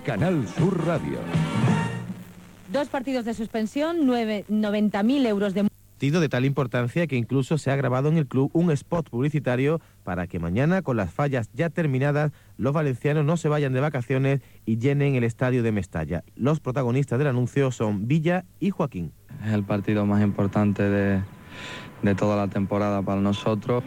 Canal Sur Radio. 2 partidos de suspensión, 90.000 euros de... De tal importancia que incluso se ha grabado en el club un spot publicitario para que mañana, con las fallas ya terminadas, los valencianos no se vayan de vacaciones y llenen el estadio de Mestalla. Los protagonistas del anuncio son Villa y Joaquín. Es el partido más importante de toda la temporada para nosotros.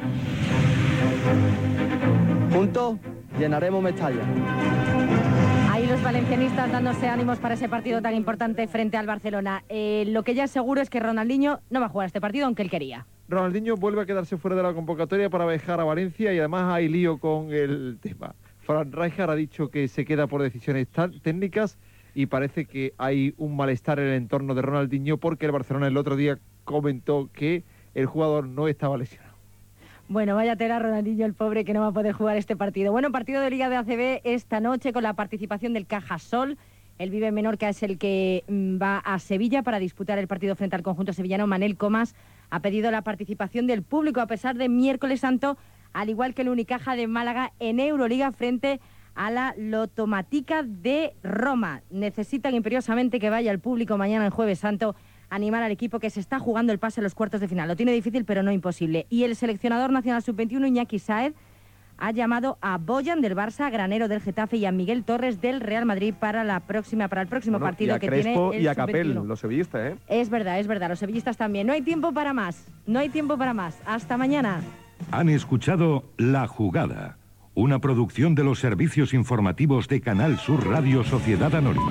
Juntos llenaremos Mestalla. Ahí los valencianistas dándose ánimos para ese partido tan importante frente al Barcelona. Lo que ya es seguro es que Ronaldinho no va a jugar este partido, aunque él quería. Ronaldinho vuelve a quedarse fuera de la convocatoria para viajar a Valencia y además hay lío con el tema. Frank Rijkaard ha dicho que se queda por decisiones técnicas y parece que hay un malestar en el entorno de Ronaldinho porque el Barcelona el otro día comentó que el jugador no estaba lesionado. Bueno, vaya tela Ronaldinho, el pobre, que no va a poder jugar este partido. Bueno, partido de Liga de ACB esta noche con la participación del Cajasol. El Vive Menorca es el que va a Sevilla para disputar el partido frente al conjunto sevillano. Manel Comas ha pedido la participación del público a pesar de Miércoles Santo, al igual que el Unicaja de Málaga en Euroliga frente a la Lotomatica de Roma. Necesitan imperiosamente que vaya el público mañana en Jueves Santo animar al equipo que se está jugando el pase a los cuartos de final. Lo tiene difícil, pero no imposible. Y el seleccionador nacional sub-21, Iñaki Sáez, ha llamado a Boyan del Barça, Granero del Getafe y a Miguel Torres del Real Madrid para el próximo partido que Crespo tiene el y a Capel, sub-21. los sevillistas, ¿eh? Es verdad, los sevillistas también. No hay tiempo para más. Hasta mañana. Han escuchado La Jugada, una producción de los servicios informativos de Canal Sur Radio Sociedad Anónima.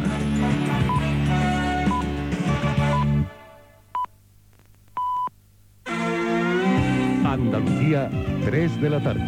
Andalucía, 3 de la tarde.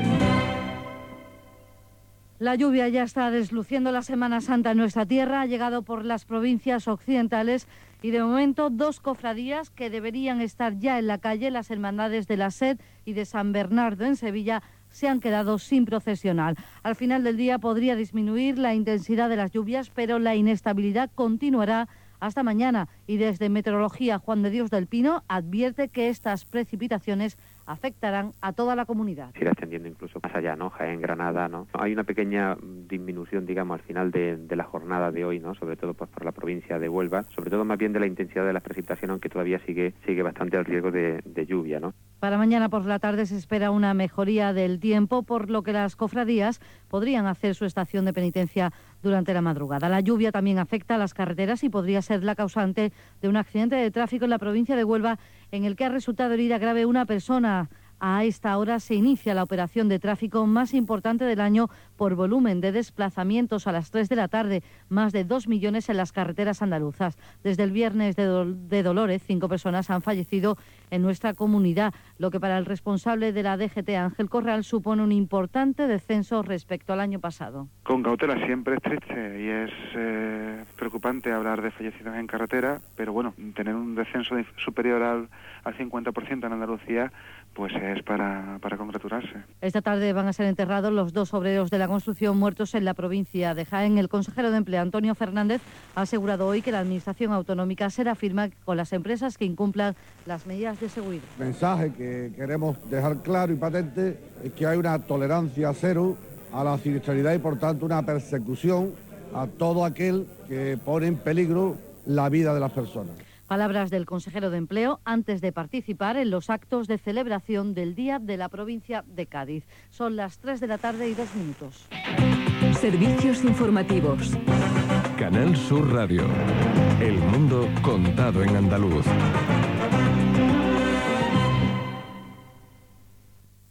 La lluvia ya está desluciendo la Semana Santa en nuestra tierra, ha llegado por las provincias occidentales y de momento 2 cofradías que deberían estar ya en la calle, las Hermandades de la Sed y de San Bernardo en Sevilla, se han quedado sin procesional. Al final del día podría disminuir la intensidad de las lluvias, pero la inestabilidad continuará hasta mañana y desde Meteorología Juan de Dios del Pino advierte que estas precipitaciones afectarán a toda la comunidad. Se irá extendiendo incluso más allá, ¿no? Jaén, Granada, ¿no? Hay una pequeña disminución, digamos, al final de la jornada de hoy, ¿no? Sobre todo pues, por la provincia de Huelva, sobre todo más bien de la intensidad de las precipitaciones, aunque todavía sigue bastante el riesgo de lluvia, ¿no? Para mañana por la tarde se espera una mejoría del tiempo, por lo que las cofradías podrían hacer su estación de penitencia durante la madrugada. La lluvia también afecta a las carreteras y podría ser la causante de un accidente de tráfico en la provincia de Huelva en el que ha resultado herida grave una persona. A esta hora se inicia la operación de tráfico más importante del año por volumen de desplazamientos a las 3 de la tarde, más de 2 millones en las carreteras andaluzas. Desde el viernes de Dolores, 5 personas han fallecido en nuestra comunidad, lo que para el responsable de la DGT, Ángel Corral, supone un importante descenso respecto al año pasado. Con cautela, siempre es triste y es preocupante hablar de fallecidos en carretera, pero bueno, tener un descenso superior al 50% en Andalucía, pues es para congratularse. Esta tarde van a ser enterrados los 2 obreros de la construcción muertos en la provincia de Jaén. El consejero de Empleo, Antonio Fernández, ha asegurado hoy que la Administración autonómica será firme con las empresas que incumplan las medidas de seguridad. El mensaje que queremos dejar claro y patente es que hay una tolerancia cero a la siniestralidad y por tanto una persecución a todo aquel que pone en peligro la vida de las personas. Palabras del consejero de Empleo antes de participar en los actos de celebración del Día de la provincia de Cádiz. Son las 3 de la tarde y 2 minutos. Servicios informativos. Canal Sur Radio. El mundo contado en andaluz.